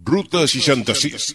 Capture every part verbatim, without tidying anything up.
Ruta seixanta-sis.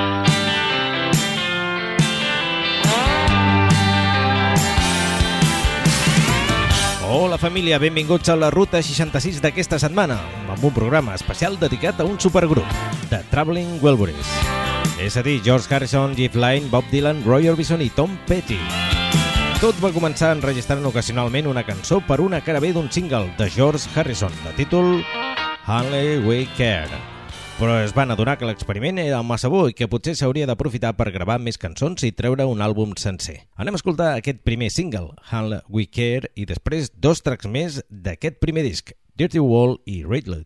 Hola família, benvinguts a la Ruta seixanta-sis d'aquesta setmana, amb un programa especial dedicat a un supergrup, The Traveling Wilburys. És a dir, George Harrison, Jeff Lynne, Bob Dylan, Roy Orbison i Tom Petty. Tot va començar enregistrant ocasionalment una cançó per una cara B d'un single de George Harrison, de títol Only We Care. Però es van adonar que l'experiment era massa bo i que potser s'hauria d'aprofitar per gravar més cançons i treure un àlbum sencer. Anem a escoltar aquest primer single, Only We Care, i després dos tracks més d'aquest primer disc, Dirty Wall i Redwood.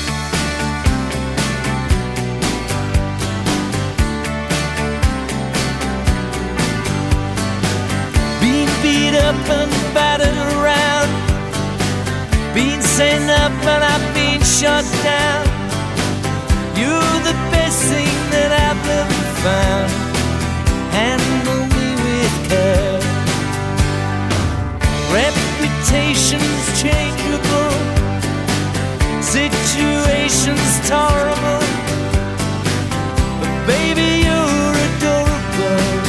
Being beat up and battered around, being sent up and I've been shut down. You're the best thing that I've ever found. Handle me with care. Reputation's changeable, situation's tolerable, but baby you're adorable.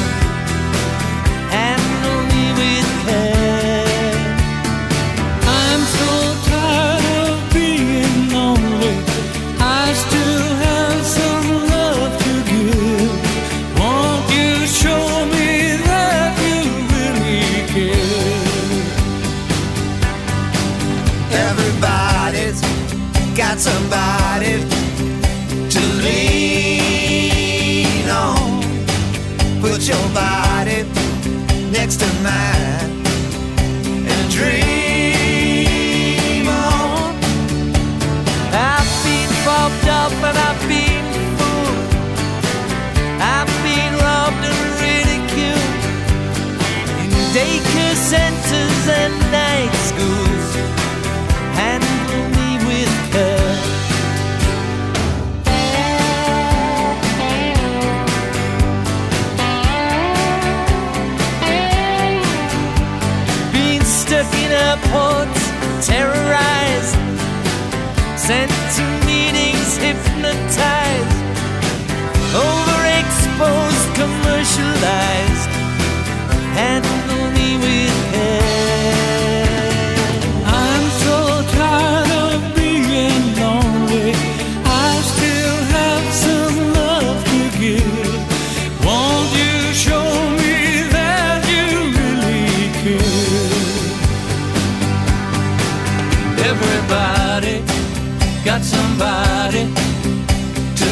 Handle me with care. I'm so tired of being lonely. I still have some love to give. Won't you show me that you really care? Everybody's got somebody to lean on. Put your body next to mine and dream on. I've been bobbed up and I've been fooled. I've been robbed and ridiculed in daycare centers and night schools. Handle me with care. Been stuck in airports, terrorized, sent to meetings, hypnotized, overexposed, commercialized. Handle me with care. I'm so tired of being lonely. I still have some love to give. Won't you show me that you really care? Everybody got somebody to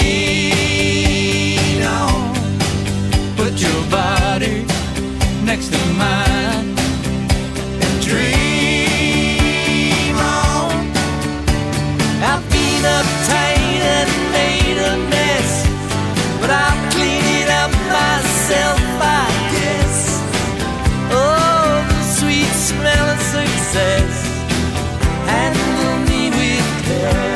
lean on. Put your body next to mine and dream on. I've been uptight and made a mess, but I'll clean it up myself, I guess. Oh, the sweet smell of success. Handle me with care.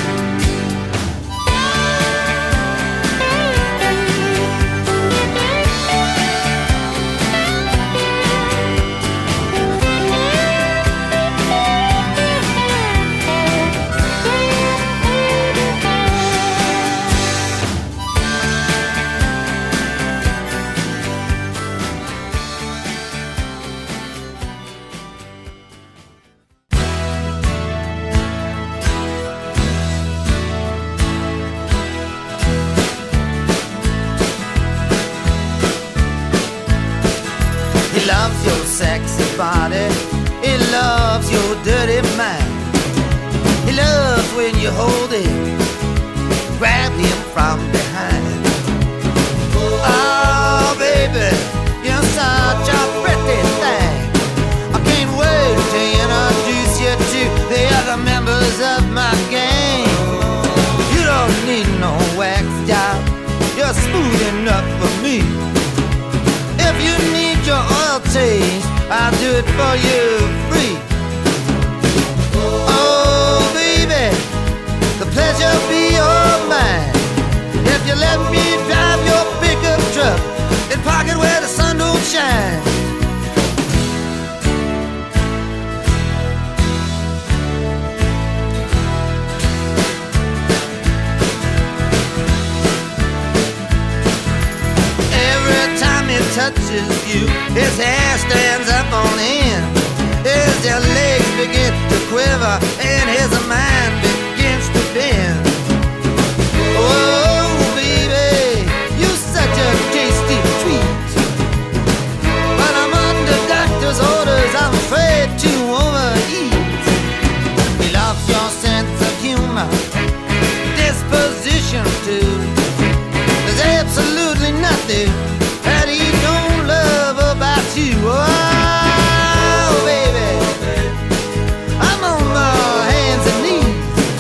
He loves your sexy body, he loves your dirty mind. He loves when you hold him, grab him from behind. Oh baby, you're such a pretty thing. I can't wait to introduce you to the other members of my gang. You don't need no wax job, you're smooth enough for me. If you need your oil change, I'll do it for you free. Oh baby, the pleasure be all mine. If you let me drive your pickup truck and park it where the sun don't shine. touches you, his hair stands up on end. His legs begin to quiver and his mind begins to bend. Oh, baby, you're such a tasty treat, but I'm under doctor's orders, I'm afraid to overeat. He loves your sense of humor, disposition too. There's absolutely nothing that he don't love about you. Oh, baby, I'm on my hands and knees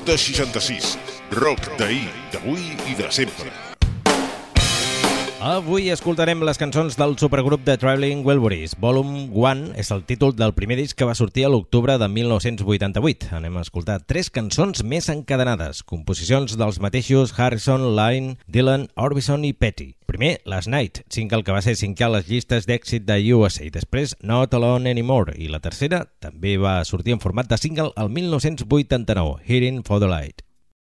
Ruta seixanta-sis, rock d'ahir, d'avui i de sempre. Avui escoltarem les cançons del supergrup de Traveling Wilburys. Volume one és el títol del primer disc que va sortir a l'octubre de mil nou-cents vuitanta-vuit. Anem a escoltar tres cançons més encadenades, composicions dels mateixos Harrison, Lynne, Dylan, Orbison i Petty. Primer, Last Night, single que va ser cinquè a les llistes d'èxit de U S A. Després, Not Alone Anymore. I la tercera també va sortir en format de single al mil nou-cents vuitanta-nou, Heading for the Light.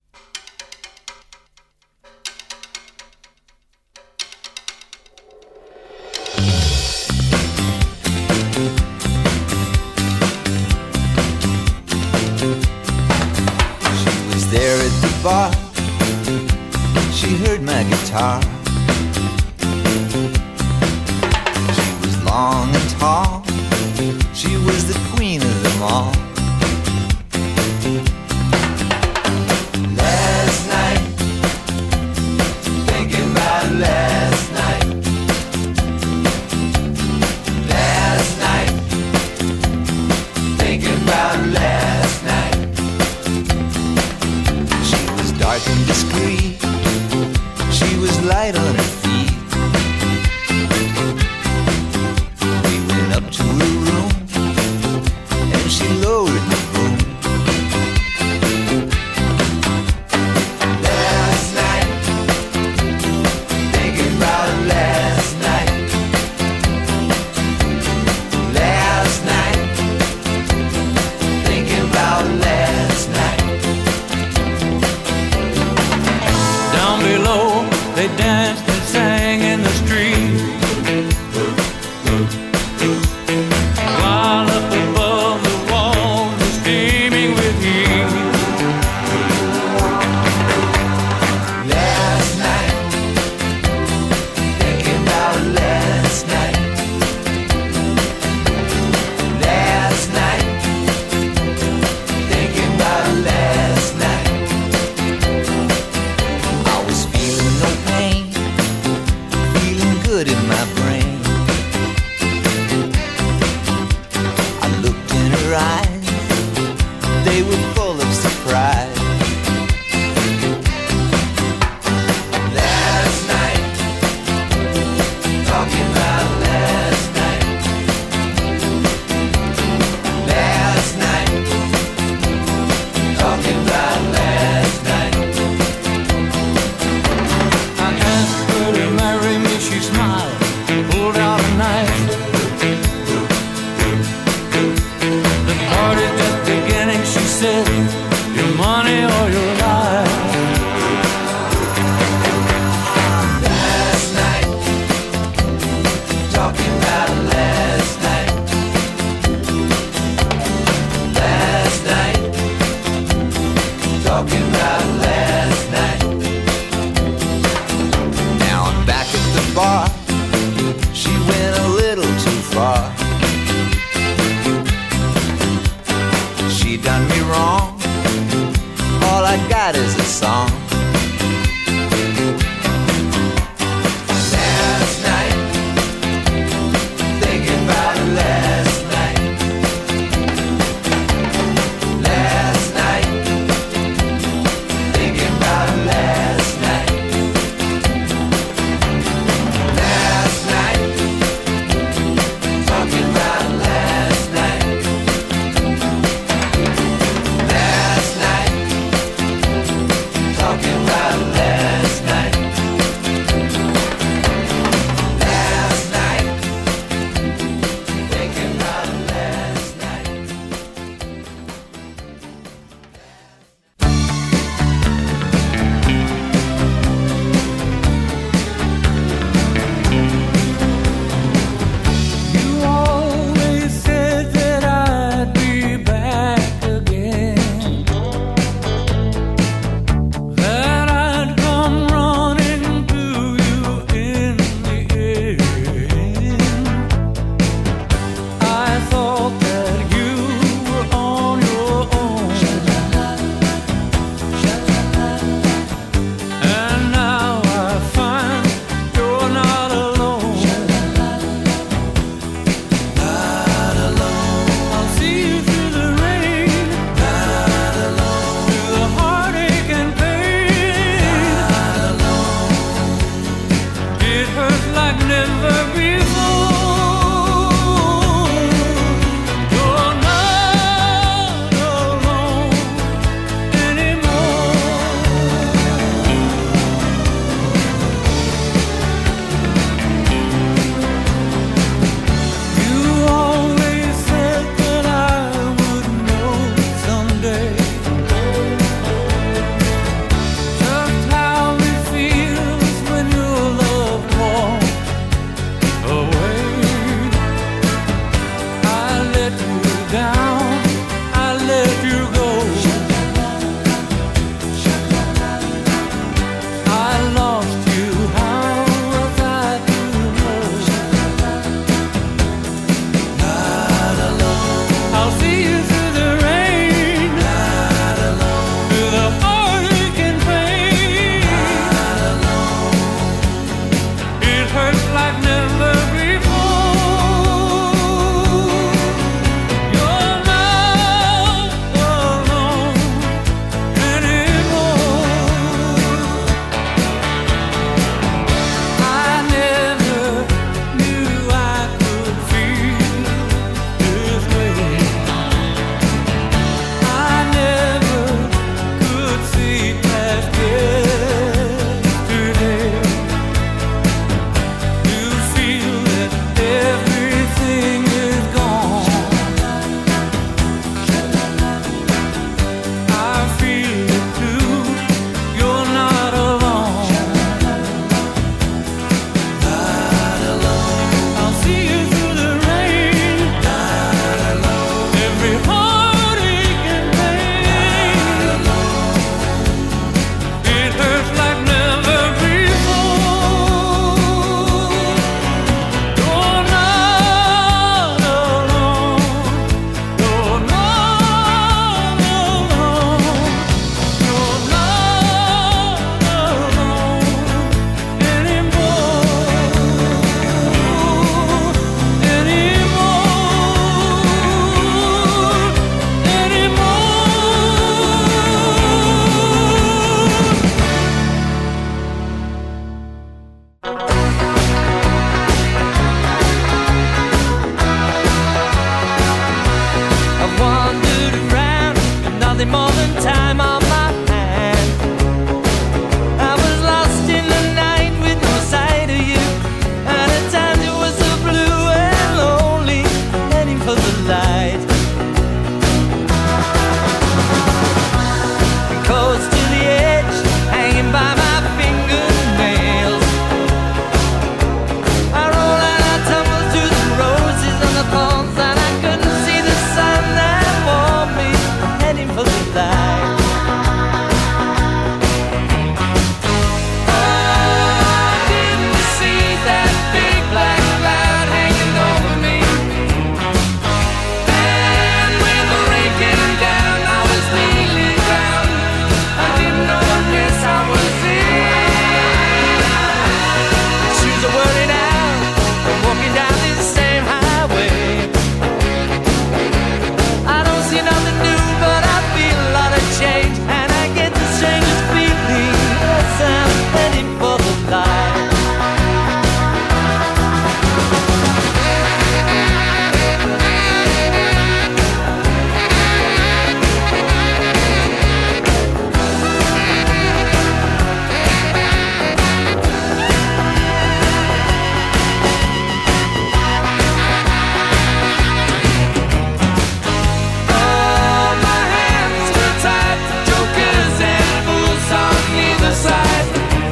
There at the bar, she heard my guitar. She was long and tall, she was the queen of them all. Last night, thinking about last night. Last night, thinking about last night. Dark and discreet, she was light on her feet. We went up to her room, and she lowered the boom. Last night, thinking about last night. Last night, thinking about last night. Below, they danced and sang in the street, while up above the walls were steaming with heat. Last night, thinking about last night. Last night, thinking about last night. In my brain, I looked in her eyes, they were full of surprise. Last night, talking about last night. Last night, talking about last night. I asked her to marry me, she smiled, pulled out a knife. The party's just beginning, she said, your money or your life. Last night, talking about last night. Last night, talking about last night. Now I'm back at the bar, she went a little too far. She done me wrong, all I got is a song. Last night, thinking about last night. Last night, thinking about last night. Last night, talking about last night. Last night, nothing more than time on my hand. I was lost in the night with no sight of you, and at times it was so blue and lonely, heading for the light. Close to the edge, hanging by my fingernails, I roll and I tumble through the roses and the thorns, and I couldn't see the sun that warmed me, heading for the light. Oh, didn't you see that big black cloud hanging over me? And when the rain came down, I was kneeling down. I didn't know what mess I was in. Shoes are wearing out, walking down this same highway. I don't see nothing new, but I feel a lot of change, and I get the strangest feeling as I'm heading for the light. Oh, my hands were tied, jokers and fools on either side.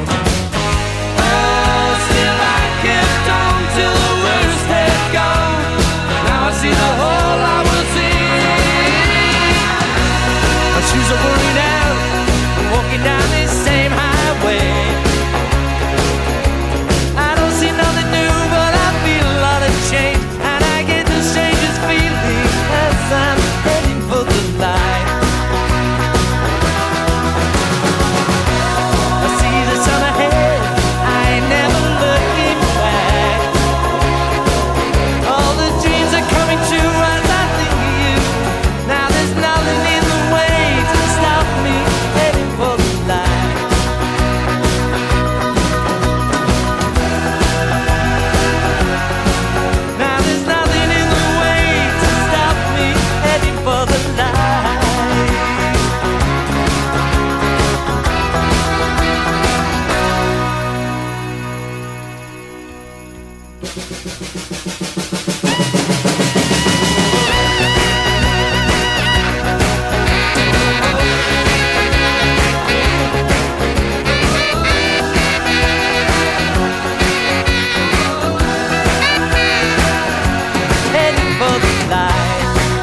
Oh, still I kept on till the worst had gone. Now I see the hole I was in. My shoes are worn out, walking down this same highway. I don't see nothing new, but I feel a lot of change, and I get the strangest feeling as I'm heading for the light. I see the sun ahead, I ain't never looking back. All the dreams are coming true as I think of you. Now there's nothing in the way to stop me heading for the light. Now there's nothing in the way to stop me heading for the light. Heading for the light.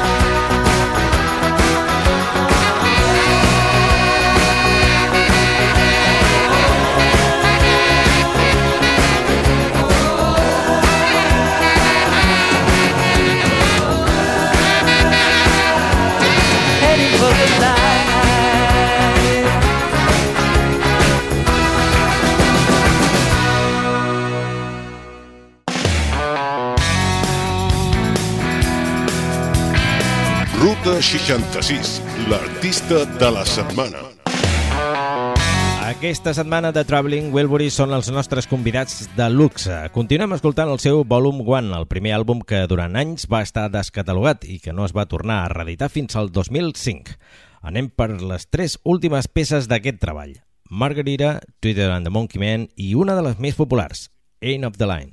Heading for the light. Ruta seixanta-sis, l'artista de la setmana. Aquesta setmana de Traveling Wilburys són els nostres convidats de luxe. Continuem escoltant el seu Volume one, el primer àlbum que durant anys va estar descatalogat i que no es va tornar a reeditar fins al dos mil cinc. Anem per les tres últimes peces d'aquest treball: Margarita, Twitter and the Monkey Man i una de les més populars, End of the Line.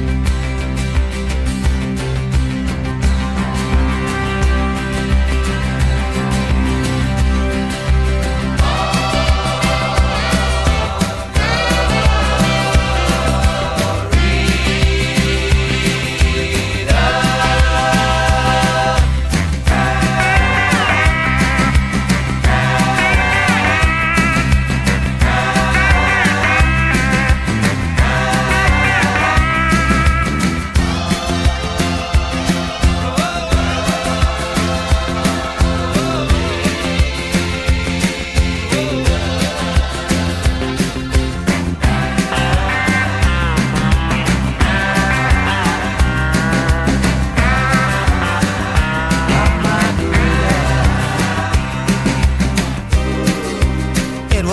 Heading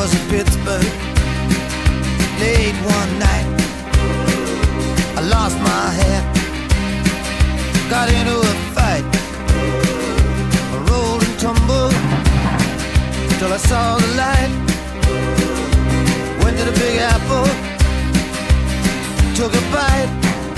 was in Pittsburgh late one night. I lost my hat, got into a fight. I rolled and tumbled till I saw the light. Went to the Big Apple, took a bite.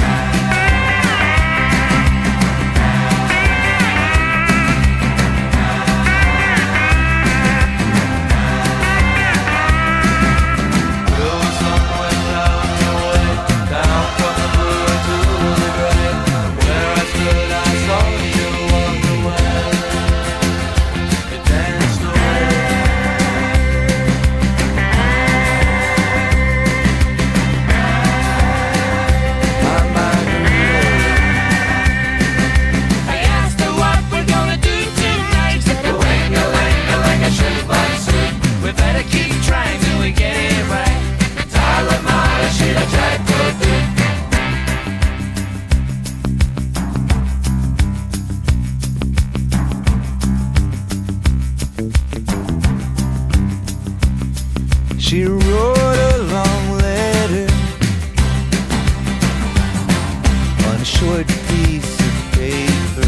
She wrote a long letter on a short piece of paper.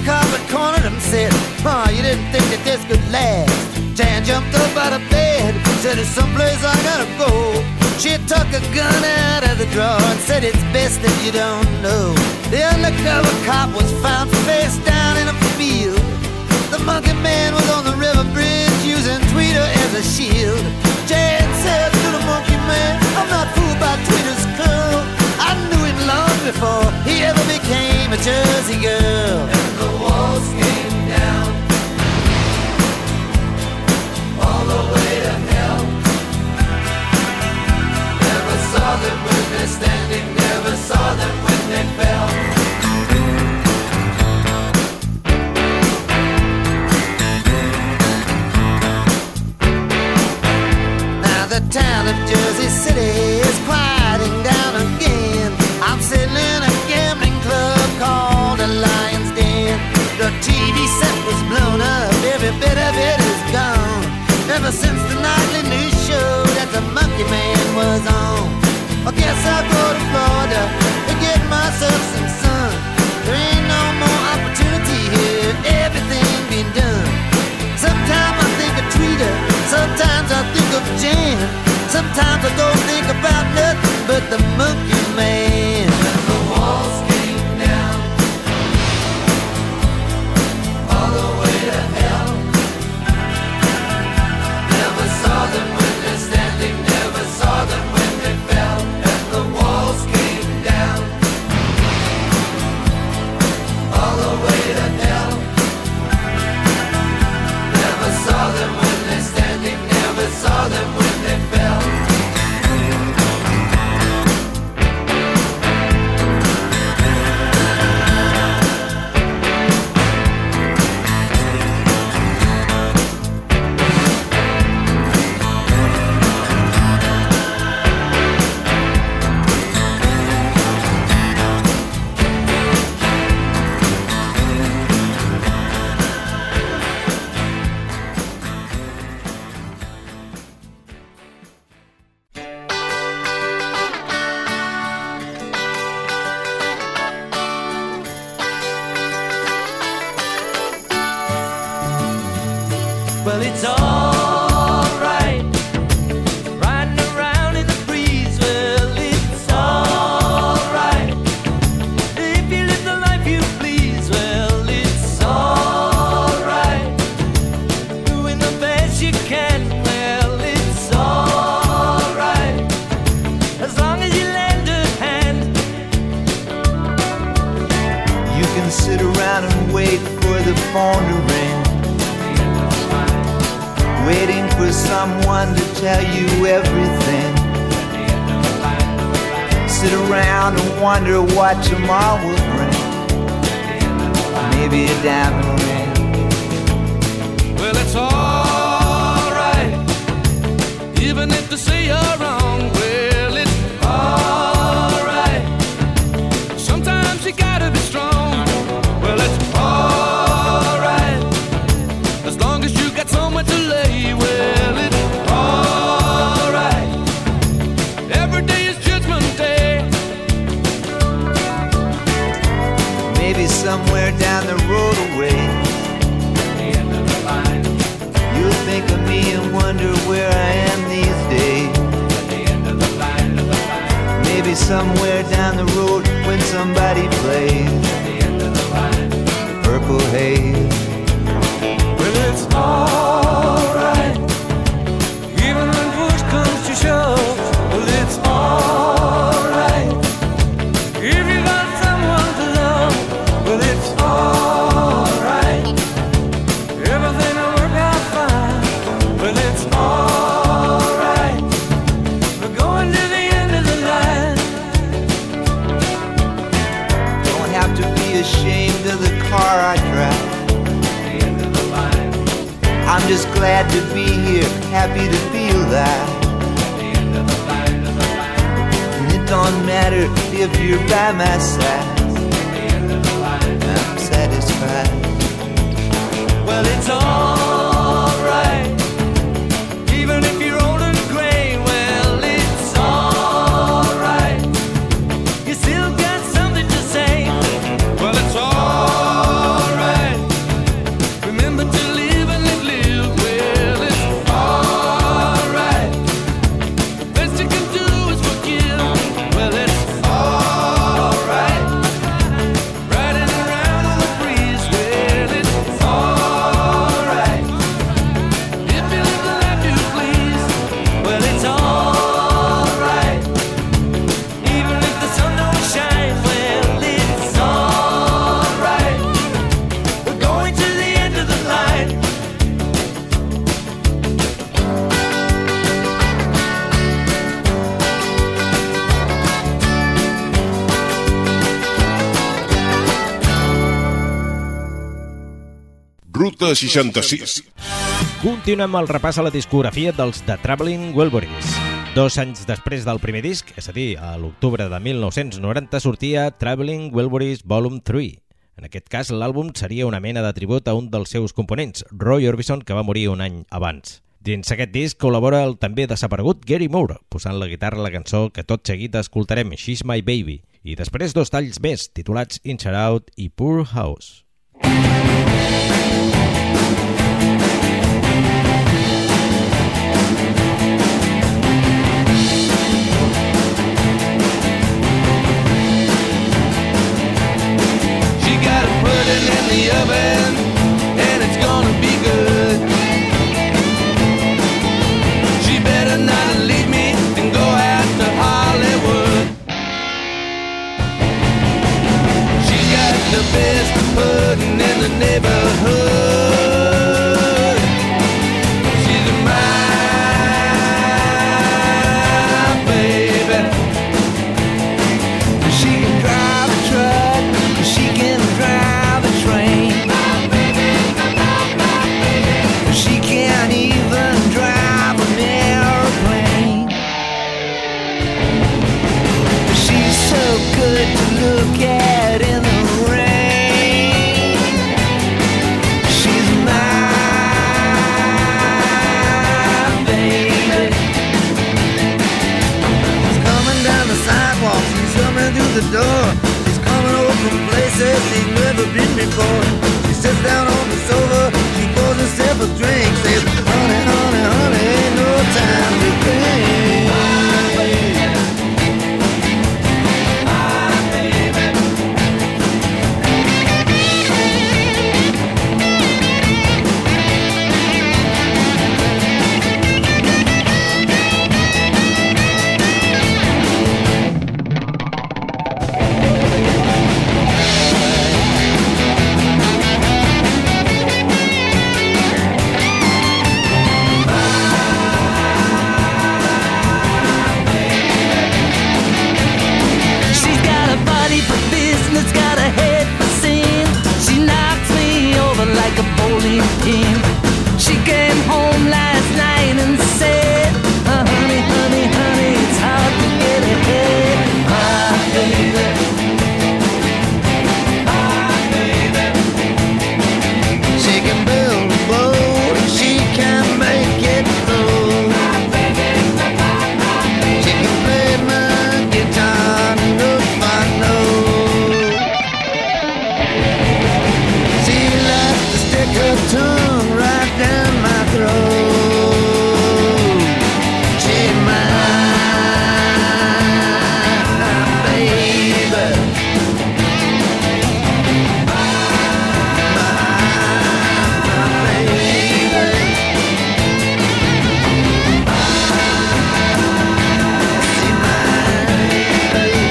Said, oh, you didn't think that this could last. Jan jumped up out of bed, Said it's someplace I gotta go. She took a gun out of the drawer and said it's best if you don't know. The undercover cop was found face down in a field. The monkey man was on the river bridge using Tweeter as a shield. Jan said to the monkey man, I'm not fooled by Tweeter's curl. I knew him long before he ever became a Jersey girl. And the walls came down all the way to hell. Never saw them when they're standing, never saw them when they fell. Now the town of Jersey City is quieting down again. I'm sitting in a gambling club called the Lion's Den. The T V set was blown up, every bit of it is gone. Ever since the nightly news show that the Monkey Man was on. I guess I'll go to Florida to get myself some sun. There ain't no more opportunity here, everything been done. Sometimes I think of Tweeter, sometimes I think of Jan. Sometimes I don't think about nothing but the Monkey Man. When the walls came down all the way to hell. Never saw them when they're standing, never saw them when they fell. And the walls came down all the way to hell. Never saw them when they're standing, never saw them when they fell. Well, it's alright, riding around in the breeze. Well, it's alright, if you live the life you please. Well, it's alright, doing the best you can. Well, it's alright, as long as you lend a hand. You can sit around and wait for the phone to ring, waiting for someone to tell you everything. Sit around and wonder what tomorrow will bring. Maybe a diamond ring. Well, it's alright, even if they say you're wrong. Well, it's alright, sometimes you gotta be strong. Well, it's alright, as long as you got somewhere to lay. Well, it's alright, every day is Judgment Day. Maybe somewhere down the road away, The end of the line, you'll think of me and wonder where I am these days. the end of the line, of the line, Maybe somewhere down the road when somebody plays the end of the line. the Purple Haze. Well, it's alright, even when push comes to shove. Well, it's alright, if you got someone to love. Well, it's alright, everything will work out fine. Well, it's alright, we're going to the end of the line. Don't have to be ashamed of the car I drive. The end of the line, I'm just glad to be here, happy to be alive. the end of the line, of the line, And it don't matter if you're by my side, the end of the line. I'm satisfied. Well, it's alright, even if you're old and gray. Well, it's alright, you still got something to say. Well, it's alright, remember to live and let live. Well, it's alright, Ruta seixanta-sis. Continuem el repàs a la discografia dels The Traveling Wilburys. Dos anys després del primer disc, és a dir, a l'octubre de mil nou-cents noranta, sortia Traveling Wilburys Volume tres. En aquest cas, l'àlbum seria una mena de tribut a un dels seus components, Roy Orbison, que va morir un any abans. Dins aquest disc col·labora el també desaparegut Gary Moore, posant la guitarra a la cançó que tot seguit escoltarem, She's My Baby, i després dos talls més, titulats Inside Out i Poor House. In the oven, and it's gonna be good. She better not leave me and go out to Hollywood. She's got the best pudding in the neighborhood. She's my baby. She can drive a truck, she can drive a train. She can't even drive an airplane. She's so good to look at in the rain. She's my baby. She's coming down the sidewalk, she's coming through the door. She's coming over from places she's never been before. She sits down on the sofa, she pours herself a drink, says, honey, honey, honey, ain't no time to think. My baby, my baby. She came home last night and said, oh, honey, honey, honey, it's hard to get ahead. My baby, my baby. She can build a boat and she can make it float. My baby, my, my, my baby. She can play my guitar note by note. She likes to stick her tongue right down my throat. She's my baby. My, my baby. She's my baby.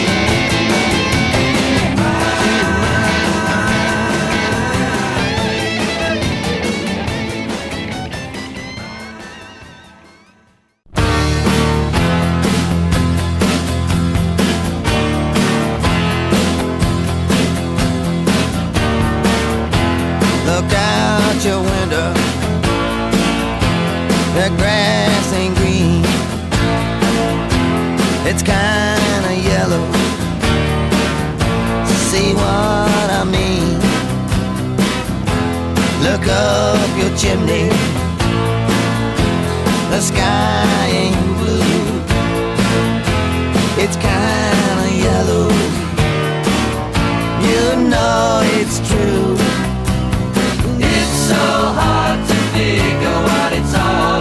Look out your window, the grass ain't green, it's kinda yellow. See what I mean? Look up your chimney, the sky ain't blue, it's kinda yellow. You know it's true. It's so hard to figure what it's all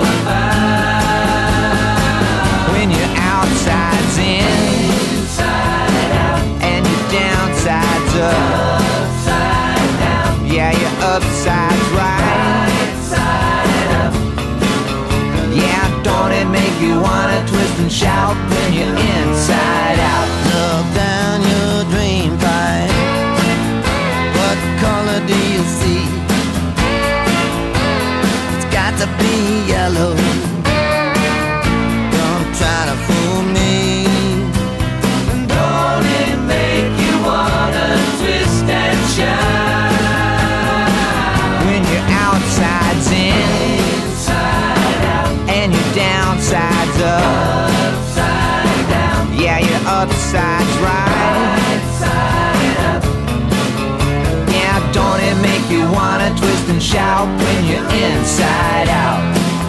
about. When your outside's in, inside out, and your downside's up, upside down. Yeah, your upside's right, right side up. Yeah, don't it make you wanna twist and shout when you're inside out? Look down your drain pipe. What color do you see? To be yellow. Don't try to fool me. Don't it make you wanna twist and shout? When wanna twist and shout when you're inside out.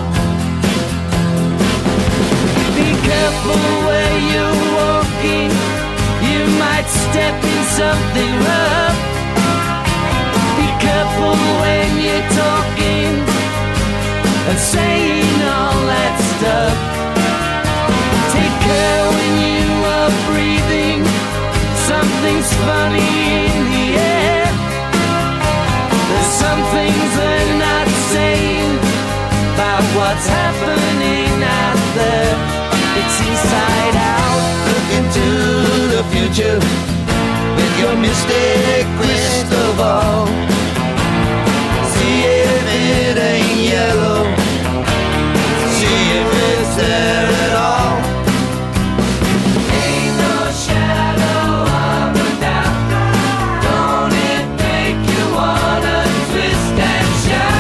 Be careful where you're walking, you might step in something rough. Be careful when you're talking and saying all that stuff. Take care when you are breathing, something's funny in the air. There's some things they're not saying about what's happening out there. It's inside out. Look into the future with your mystic crystal ball. See if it ain't yellow, see if it's there at all. Ain't no shadow of a doubt, don't it make you wanna twist and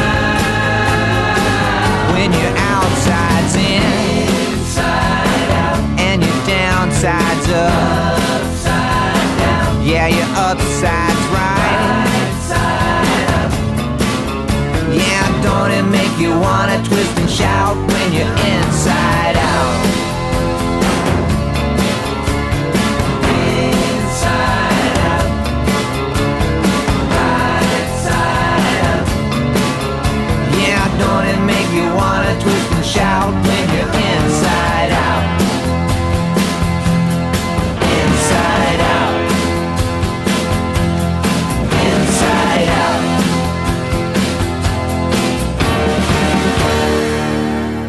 shout? When your outside's in, inside out, and your downside's up, upside down. Yeah, your upside's right, right side up. Yeah, don't it make you wanna twist and shout when you're inside out? Inside out, right side up. Yeah, don't it make you wanna twist and shout when you're inside out? Inside out, inside out.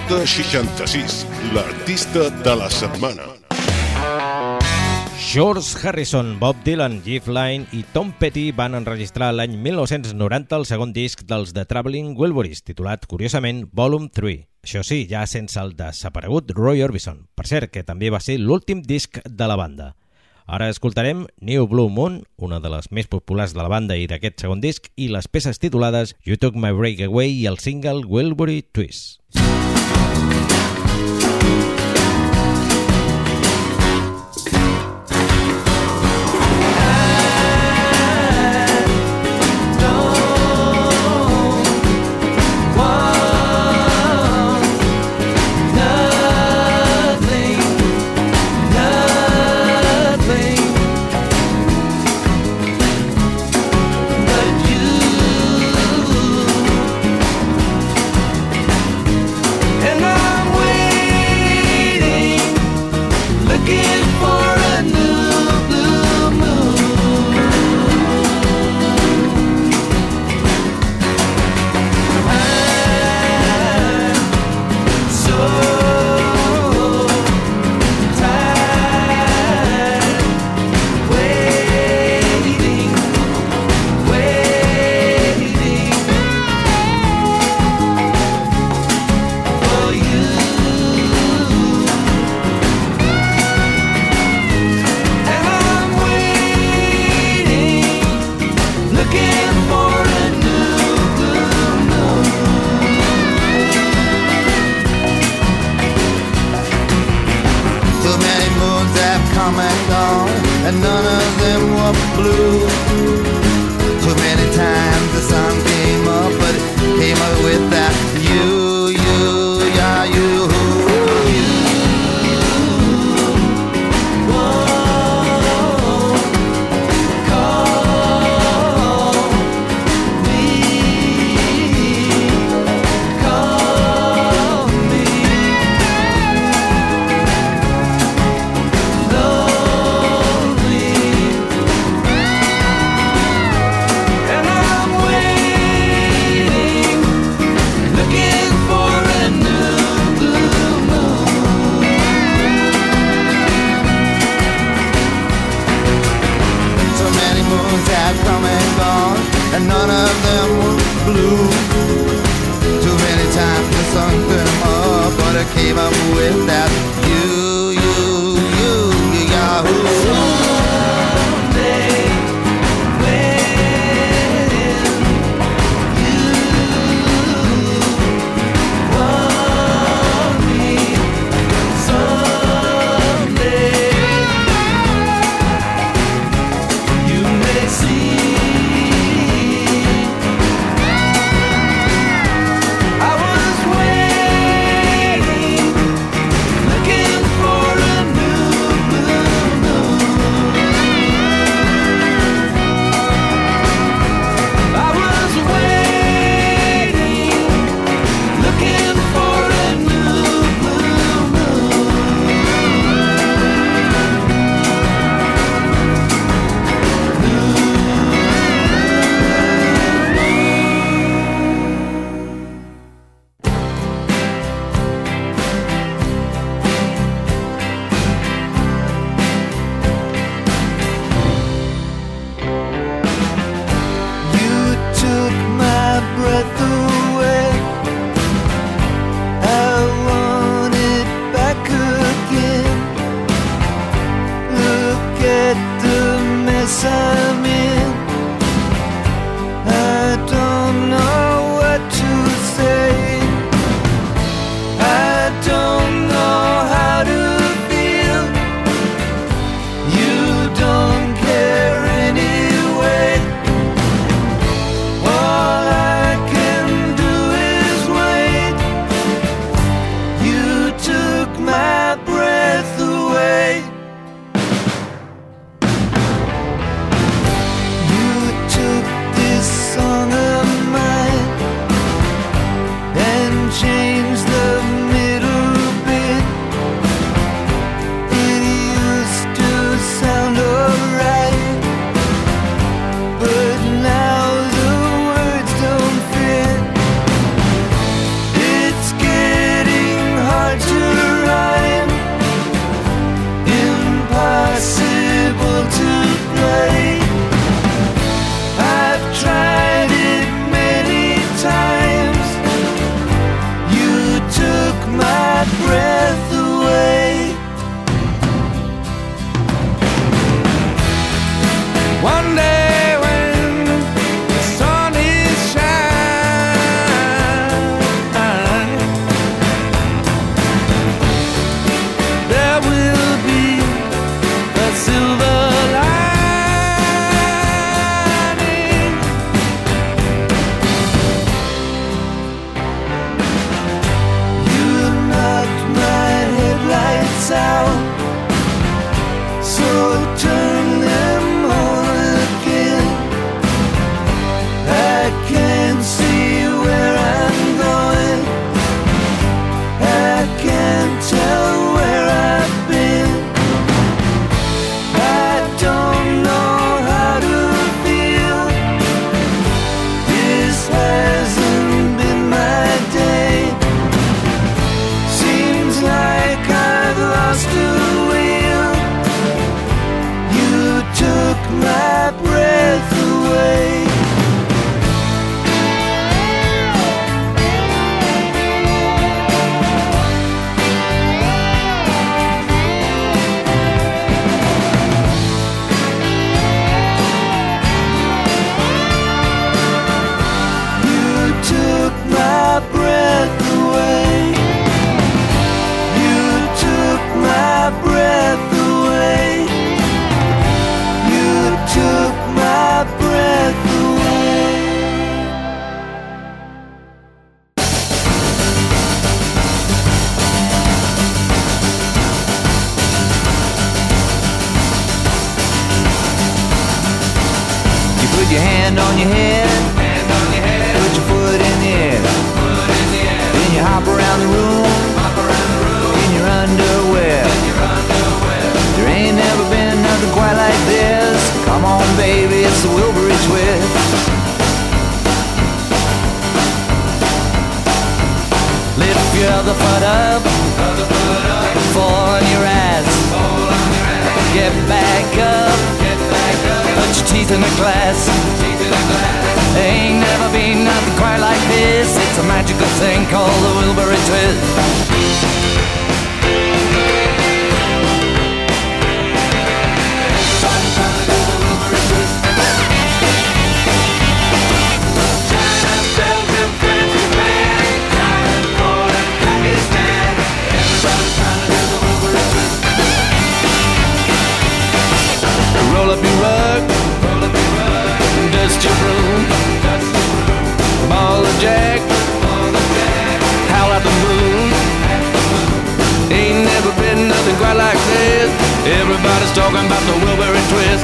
Ruta seixanta-sis, l'artista de la setmana. George Harrison, Bob Dylan, Jeff Lynne i Tom Petty van enregistrar l'any mil nou-cents noranta el segon disc dels The Traveling Wilburys, titulat, curiosament, Volume tres. Això sí, ja sense el desaparegut Roy Orbison, per cert, que també va ser l'últim disc de la banda. Ara escoltarem New Blue Moon, una de les més populars de la banda i d'aquest segon disc, i les peces titulades You Took My Break Away i el single Wilbury Twist. Looking on your head, hand on your head, put your foot in the air. foot in the air, Then you hop around the room hop around the room, in your underwear. in your underwear. There ain't never been nothing quite like this. Come on, baby, it's the Wilbury Twist. Lift your other foot up, Other foot up, fall on your ass. fall on your ass, Get back up, get back up, put your teeth in the glass. teeth in the glass. There ain't never been nothing quite like this. It's a magical thing called the Wilbury Twist. Roll up your rug, Roll up your rug, dust your broom, dust the room, ball of jack, all the jack, howl at the moon. Ain't never been nothing quite like this. Everybody's talking about the Wilbury Twist.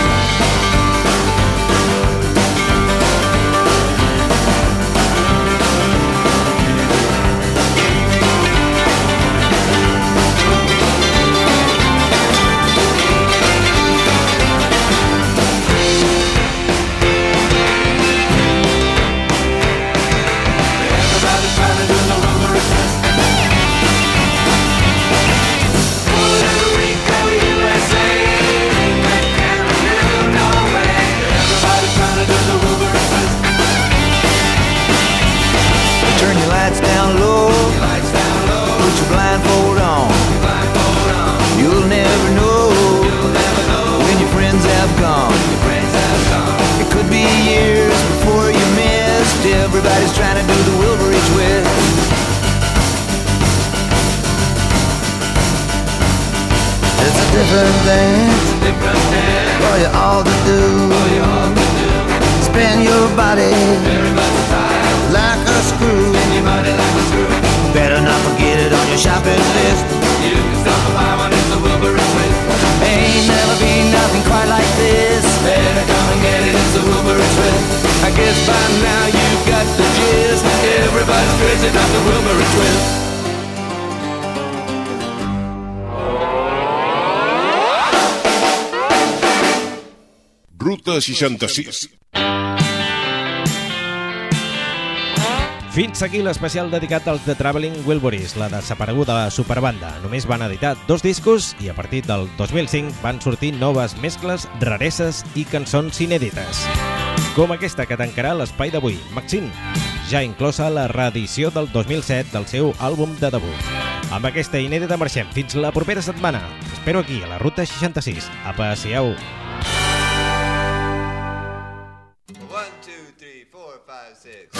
everybody's trying to do the Wilbury Twist. Puerto Rico, U S A, England, Cameroon, Norway. Everybody's trying to do the Wilbury Twist. Turn your lights down low, Lights down low, put your blindfold on. blindfold on. You'll never know You'll never know when your friends have gone. your friends have gone. It could be years before you missed. Everybody's trying to do the Wilbury Twist. It's a different thing Different day, for you all to do. you all can do. Spin your body Very much tired, like a screw. your body like a screw. Better not forget it on your shopping list. You can stop a by when it's the Wilbury Twist. Ain't never been nothing quite like this. Better come and get it, it's the Wilbury Twist. I guess by now you've got the gist. Everybody's crazy about the Wilbury Twist. Ruta seixanta-sis. Fins aquí l'especial dedicat als The Traveling Wilburys, la desapareguda superbanda. Només van editar dos discos i a partir del dos mil cinc van sortir noves mescles, rareses i cançons inèdites. Com aquesta que tancarà l'espai d'avui, Maxine, ja inclosa la reedició del dos mil set del seu àlbum de debut. Amb aquesta inèdita marxem fins la propera setmana. Espero aquí, a la Ruta seixanta-sis. Apa, siau! One, two, three, four, five, six.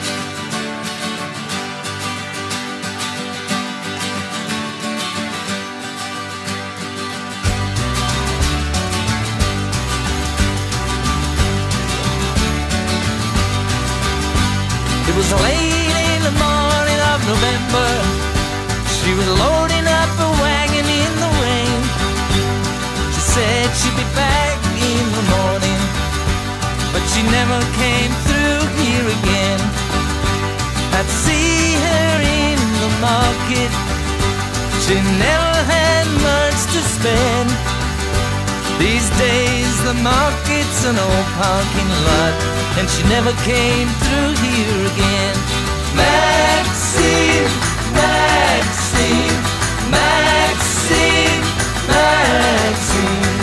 It was late in the morning of November. She was loading up a wagon in the rain. She said she'd be back in the morning, but she never came through here again. I'd see her in the market. She never had much to spend. These days the market's an old parking lot, and she never came through here again. Maxine, Maxine, Maxine, Maxine.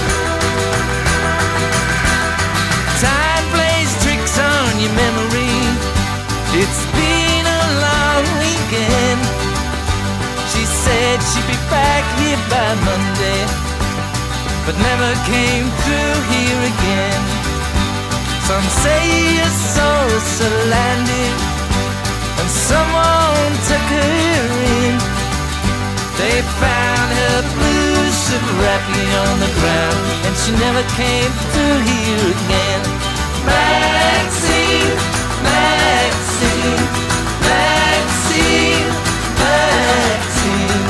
Time plays tricks on your memory. It's been a long weekend. She said she'd be back here by Monday, but never came through here again. Some say you saw us landing, and someone took her in. They found her blue suit wrapping on the ground, and she never came through here again. Maxine, Maxine, Maxine, Maxine.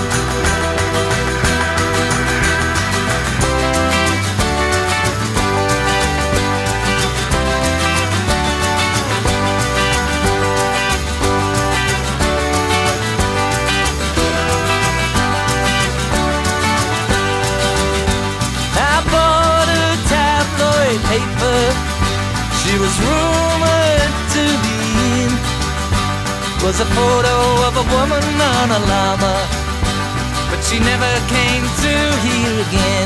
was a photo of a woman on a llama, but she never came through here again.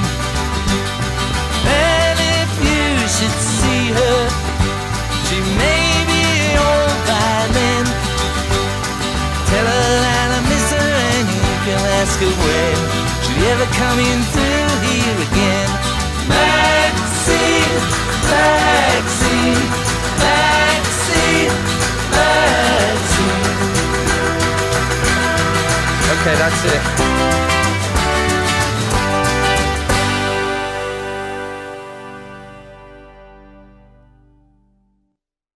And if you should see her, she may be old by then. Tell her that I miss her and you can ask her when she'll ever come in through here again. Maxine, Maxine, Maxine, Maxine. Okay, that's it.